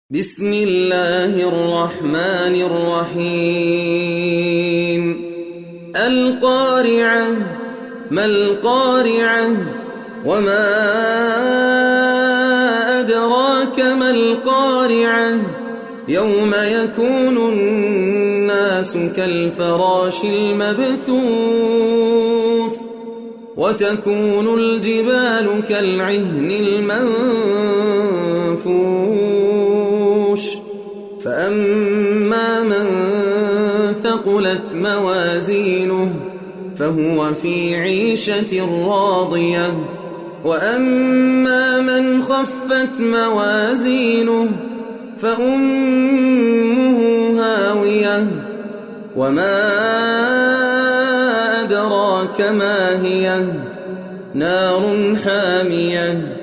بسم الله الرحمن الرحيم القارعة ما القارعة وما أدراك ما القارعة يوم يكون الناس كالفراش المبثوث وتكون الجبال كالعهن المنفوش فأما من ثقلت موازينه فهو في عيشة راضية وأما من خفت موازينه فأمه هاوية وما أدراك ما هي نار حامية